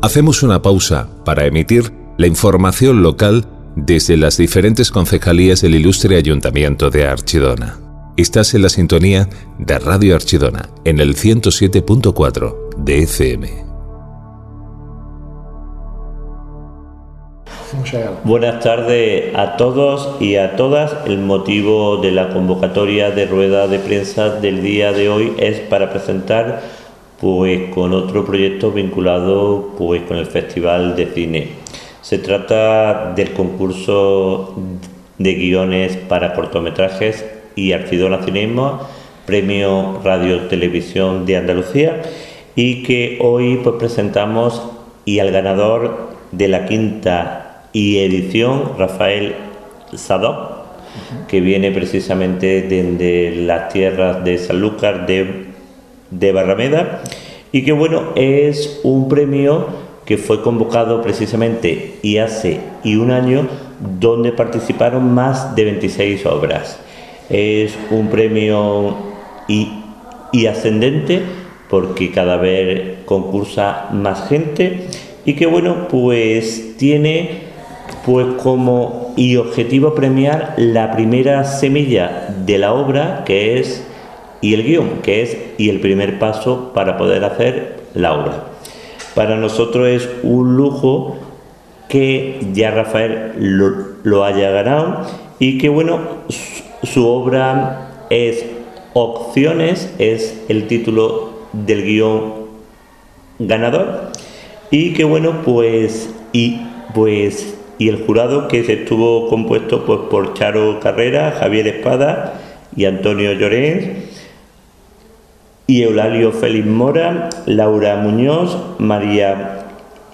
Hacemos una pausa para emitir la información local desde las diferentes concejalías del ilustre Ayuntamiento de Archidona. Estás en la sintonía de Radio Archidona, en el 107.4 de FM. Buenas tardes a todos y a todas. El motivo de la convocatoria de rueda de prensa del día de hoy es para presentar con otro proyecto vinculado con el Festival de Cine. Se trata del concurso de guiones para cortometrajes y Archidona Cinema, Premio Radio Televisión de Andalucía, y que hoy presentamos, y al ganador de la quinta edición, Rafael Sadok, que viene precisamente desde las tierras de Sanlúcar de Barrameda, y que es un premio que fue convocado precisamente hace un año, donde participaron más de 26 obras. Es un premio y ascendente, porque cada vez concursa más gente, y que tiene como objetivo premiar la primera semilla de la obra, que es, y el guión, que es el primer paso para poder hacer la obra. Para nosotros es un lujo que ya Rafael lo haya ganado, y que su obra es Opciones, es el título del guión ganador, y que y el jurado, que se estuvo compuesto por Charo Carrera, Javier Espada y Antonio Llorens, y Eulalio Félix Mora, Laura Muñoz, María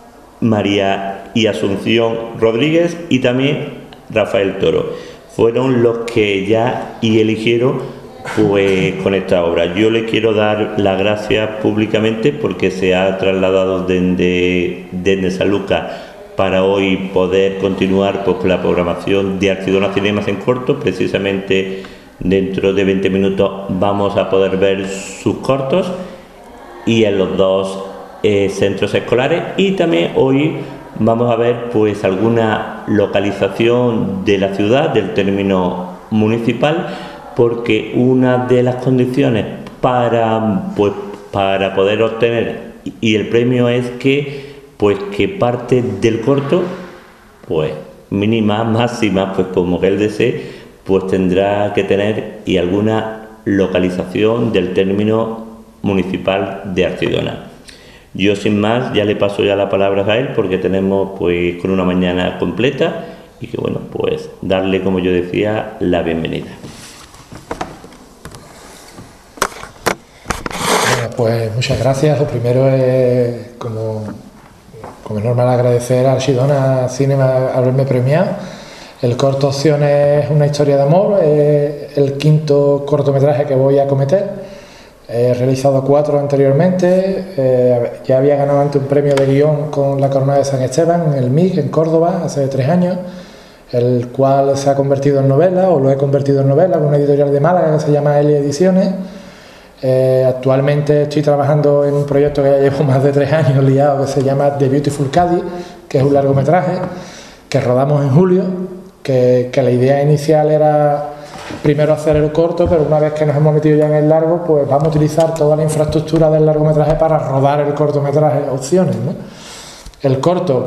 y Asunción Rodríguez, y también Rafael Toro, fueron los que ya eligieron con esta obra. Yo le quiero dar las gracias públicamente, porque se ha trasladado desde Sanlúcar para hoy poder continuar con la programación de Archidona Cinemas en corto. Precisamente dentro de 20 minutos vamos a poder ver sus cortos, y en los dos centros escolares, y también hoy vamos a ver alguna localización de la ciudad, del término municipal, porque una de las condiciones para poder obtener el premio es que parte del corto, mínima, máxima, como que él desee, tendrá que tener alguna localización del término municipal de Archidona. Yo, sin más, ya le paso la palabra a él, porque tenemos con una mañana completa, y que darle, como yo decía, la bienvenida. Pues muchas gracias. Lo primero es, como es normal, agradecer a Archidona Cinema haberme premiado. El corto Opciones es una historia de amor, es el quinto cortometraje que voy a cometer. He realizado 4 anteriormente. Ya había ganado antes un premio de guión con la Corona de San Esteban en el MIC en Córdoba hace 3 años, el cual se ha convertido en novela, o lo he convertido en novela, con una editorial de Málaga que se llama Eli Ediciones. Actualmente estoy trabajando en un proyecto que ya llevo más de 3 años liado, que se llama The Beautiful Cádiz, que es un largometraje que rodamos en julio, que la idea inicial era primero hacer el corto, pero una vez que nos hemos metido ya en el largo, vamos a utilizar toda la infraestructura del largometraje para rodar el cortometraje Opciones, ¿no? El corto,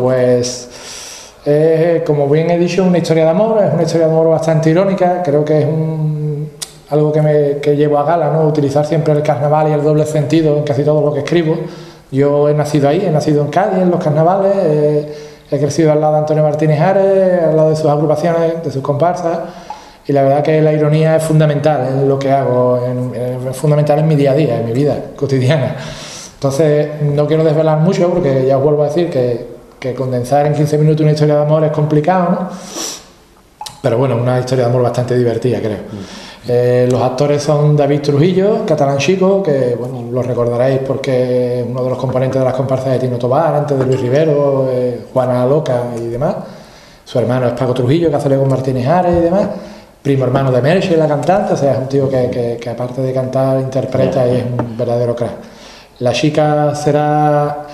como bien he dicho, una historia de amor, es una historia de amor bastante irónica. Creo que es algo que llevo a gala, ¿no? Utilizar siempre el carnaval y el doble sentido en casi todo lo que escribo. Yo he nacido ahí, he nacido en Cádiz, en los carnavales, he crecido al lado de Antonio Martínez Ares, al lado de sus agrupaciones, de sus comparsas, y la verdad que la ironía es fundamental en lo que hago, es fundamental en mi día a día, en mi vida cotidiana. Entonces no quiero desvelar mucho, porque ya os vuelvo a decir que condensar en 15 minutos una historia de amor es complicado, ¿no? Pero una historia de amor bastante divertida, creo. Los actores son David Trujillo, catalán chico, que lo recordaréis porque es uno de los componentes de las comparsas de Tino Tobar, antes de Luis Rivero, Juana Loca y demás. Su hermano es Paco Trujillo, que hace con Martínez Ares y demás. Primo hermano de Merche, la cantante, o sea, es un tío que aparte de cantar, interpreta y es un verdadero crack. La chica será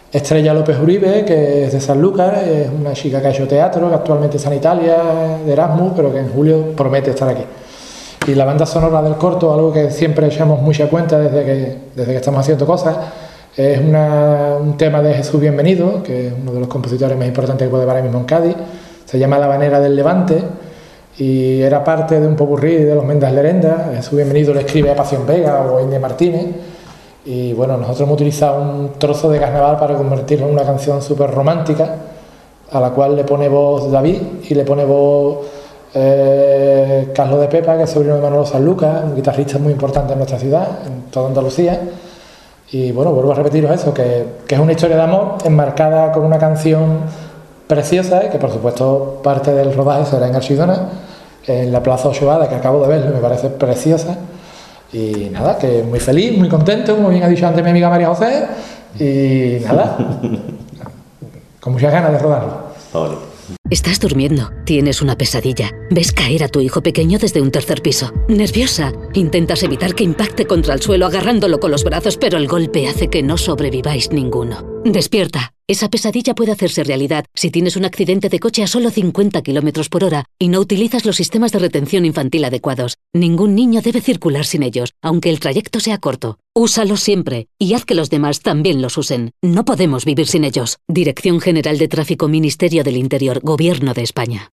Estrella López Uribe, que es de Sanlúcar, es una chica que ha hecho teatro, que actualmente está en Italia, de Erasmus, pero que en julio promete estar aquí. Y la banda sonora del corto, algo que siempre echamos mucha cuenta desde que estamos haciendo cosas, es un tema de Jesús Bienvenido, que es uno de los compositores más importantes que puede haber ahora mismo en Cádiz. Se llama La Habanera del Levante y era parte de un popurrí de los Mendas Lerenda. Jesús Bienvenido le escribe a Pasión Vega o a Inde Martínez. Y bueno, nosotros hemos utilizado un trozo de carnaval para convertirlo en una canción súper romántica, a la cual le pone voz David y le pone voz Carlos de Pepa, que es sobrino de Manolo Sanlúcar, un guitarrista muy importante en nuestra ciudad, en toda Andalucía. Y bueno, vuelvo a repetiros eso, que es una historia de amor enmarcada con una canción preciosa y que por supuesto parte del rodaje será en Archidona, en la Plaza Ochoada, que acabo de ver, me parece preciosa. Y nada, que muy feliz, muy contento, como bien ha dicho antes mi amiga María José, y nada, con muchas ganas de rodarlo. Estás durmiendo, tienes una pesadilla, ves caer a tu hijo pequeño desde un tercer piso. Nerviosa, intentas evitar que impacte contra el suelo agarrándolo con los brazos, pero el golpe hace que no sobreviváis ninguno. Despierta. Esa pesadilla puede hacerse realidad si tienes un accidente de coche a solo 50 km/h y no utilizas los sistemas de retención infantil adecuados. Ningún niño debe circular sin ellos, aunque el trayecto sea corto. Úsalos siempre y haz que los demás también los usen. No podemos vivir sin ellos. Dirección General de Tráfico, Ministerio del Interior, Gobierno de España.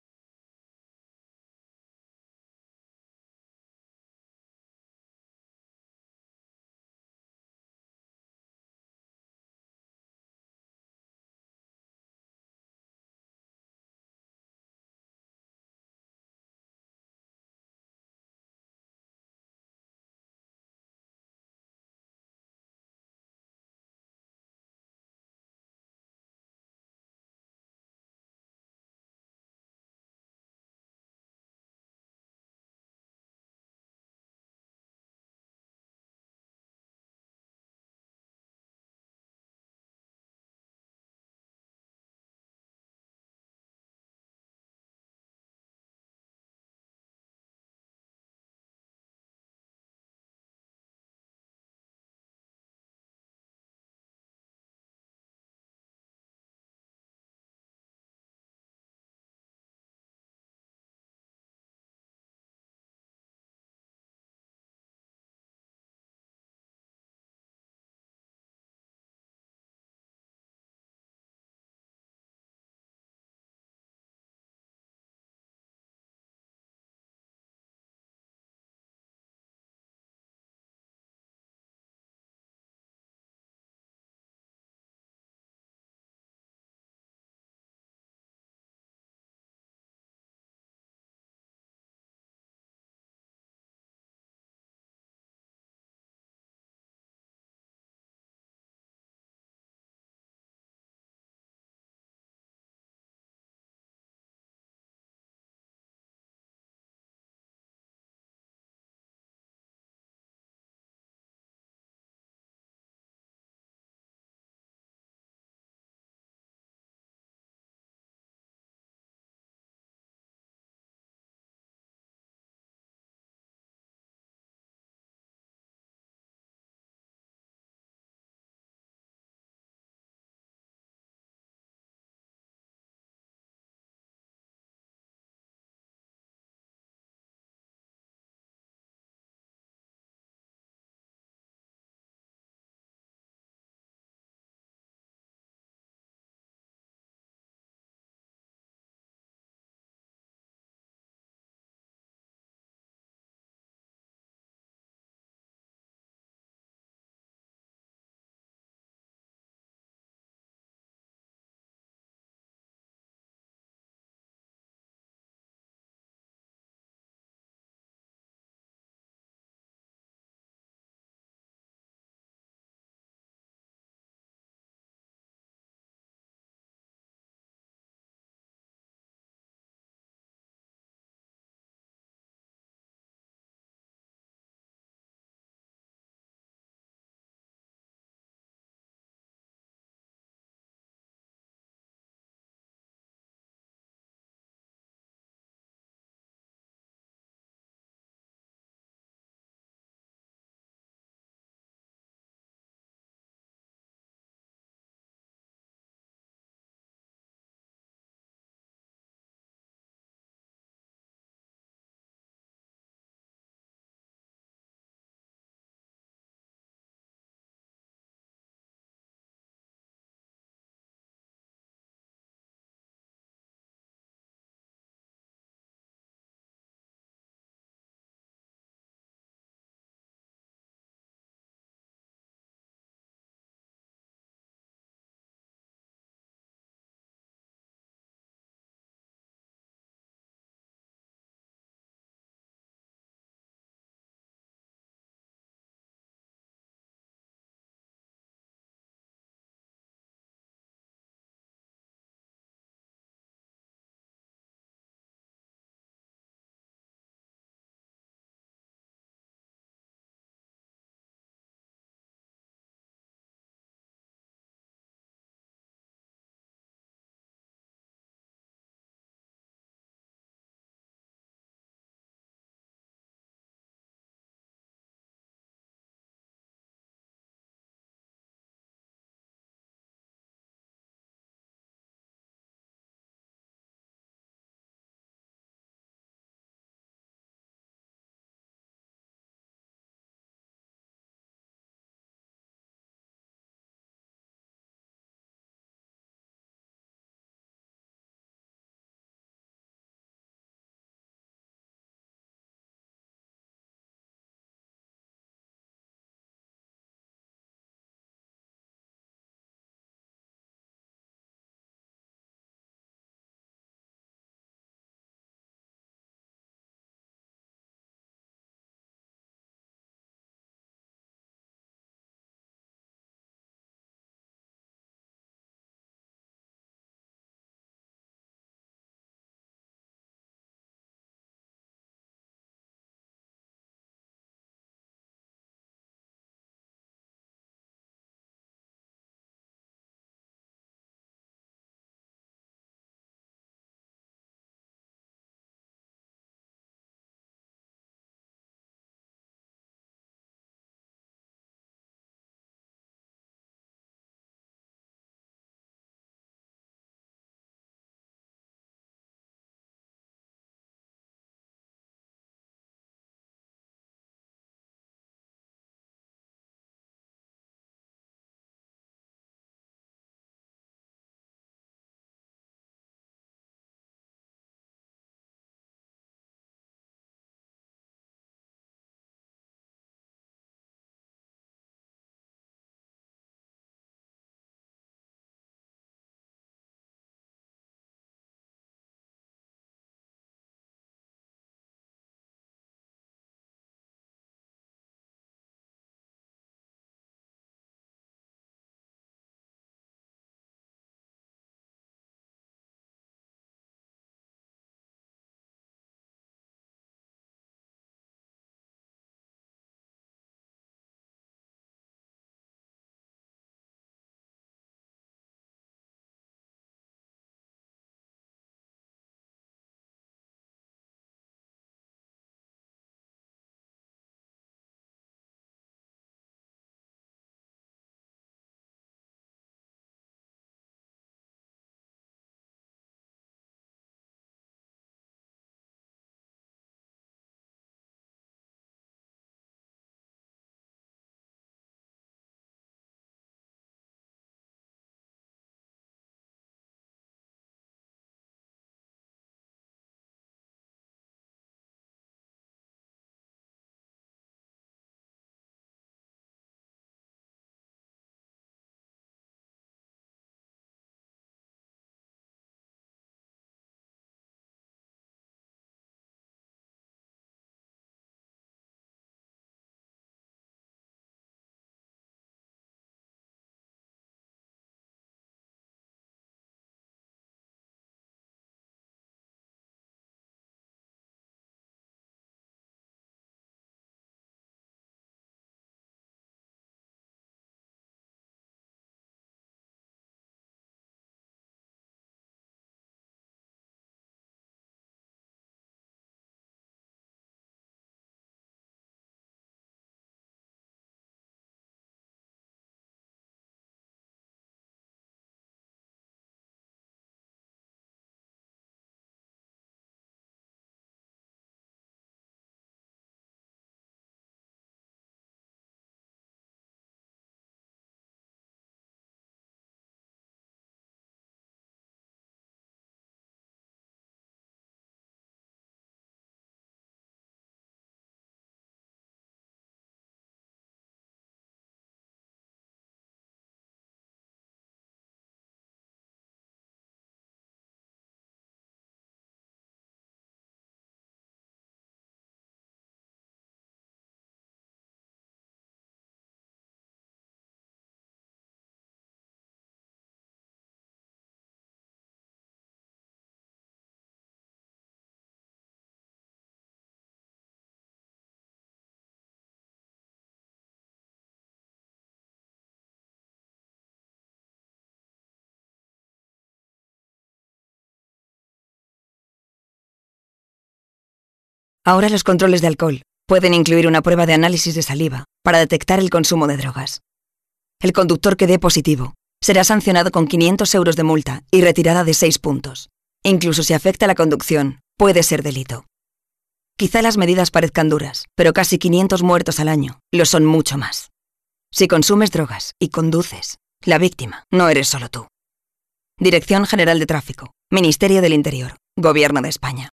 Ahora los controles de alcohol pueden incluir una prueba de análisis de saliva para detectar el consumo de drogas. El conductor que dé positivo será sancionado con 500 euros de multa y retirada de 6 puntos. Incluso si afecta la conducción, puede ser delito. Quizá las medidas parezcan duras, pero casi 500 muertos al año lo son mucho más. Si consumes drogas y conduces, la víctima no eres solo tú. Dirección General de Tráfico, Ministerio del Interior, Gobierno de España.